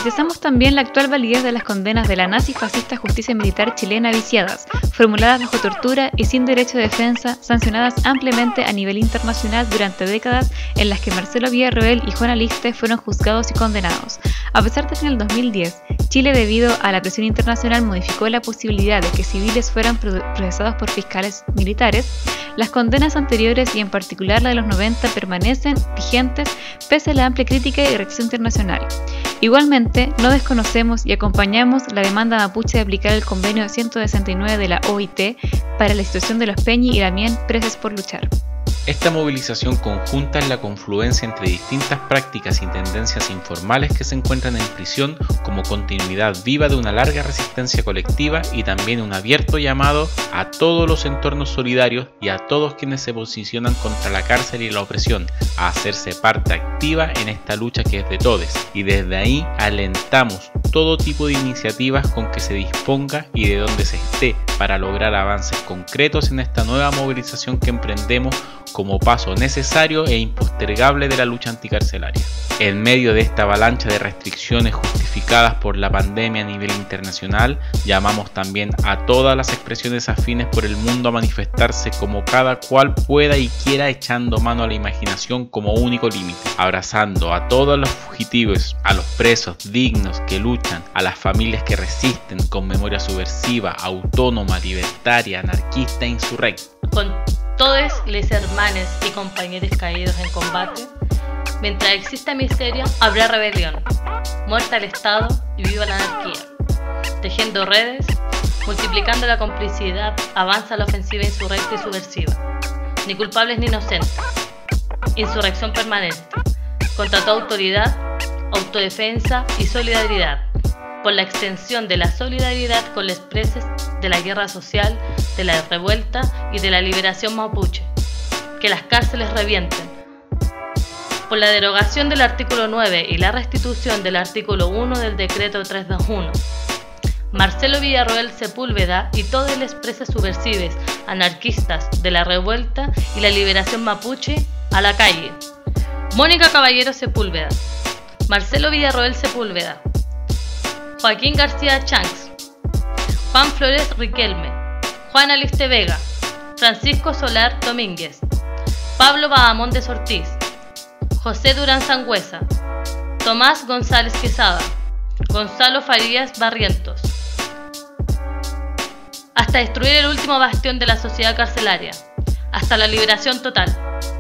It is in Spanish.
Precisamos también la actual validez de las condenas de la nazi-fascista justicia militar chilena viciadas, formuladas bajo tortura y sin derecho de defensa, sancionadas ampliamente a nivel internacional durante décadas en las que Marcelo Villarroel y Juan Aliste fueron juzgados y condenados. A pesar de que en el 2010 Chile, debido a la presión internacional, modificó la posibilidad de que civiles fueran procesados por fiscales militares, las condenas anteriores y en particular la de los 90 permanecen vigentes pese a la amplia crítica y reacción internacional. Igualmente, no desconocemos y acompañamos la demanda mapuche de aplicar el convenio 169 de la OIT para la situación de los Peñi y Damián presos por luchar. Esta movilización conjunta es la confluencia entre distintas prácticas y tendencias informales que se encuentran en prisión como continuidad viva de una larga resistencia colectiva y también un abierto llamado a todos los entornos solidarios y a todos quienes se posicionan contra la cárcel y la opresión a hacerse parte activa en esta lucha que es de todos, y desde ahí alentamos todo tipo de iniciativas con que se disponga y de donde se esté para lograr avances concretos en esta nueva movilización que emprendemos como paso necesario e impostergable de la lucha anticarcelaria. En medio de esta avalancha de restricciones justificadas por la pandemia a nivel internacional, llamamos también a todas las expresiones afines por el mundo a manifestarse como cada cual pueda y quiera, echando mano a la imaginación como único límite, abrazando a todos los fugitivos, a los presos dignos que luchan, a las familias que resisten con memoria subversiva, autónoma, libertaria, anarquista e insurrecta. Con todos les hermanes y compañeros caídos en combate, mientras exista miseria, habrá rebelión. Muerta el Estado y viva la anarquía. Tejiendo redes, multiplicando la complicidad, avanza la ofensiva insurrecta y subversiva. Ni culpables ni inocentes. Insurrección permanente. Contra toda autoridad, autodefensa y solidaridad. Por la extensión de la solidaridad con los presos de la guerra social, de la revuelta y de la liberación mapuche. Que las cárceles revienten. Por la derogación del artículo 9 y la restitución del artículo 1 del decreto 321. Marcelo Villarroel Sepúlveda y todos los presos subversivos, anarquistas de la revuelta y la liberación mapuche a la calle. Mónica Caballero Sepúlveda, Marcelo Villarroel Sepúlveda, Joaquín García Chanks, Juan Flores Riquelme, Juan Aliste Vega, Francisco Solar Domínguez, Pablo Bahamondes Ortiz, José Durán Sangüesa, Tomás González Quesada, Gonzalo Farías Barrientos, hasta destruir el último bastión de la sociedad carcelaria, hasta la liberación total.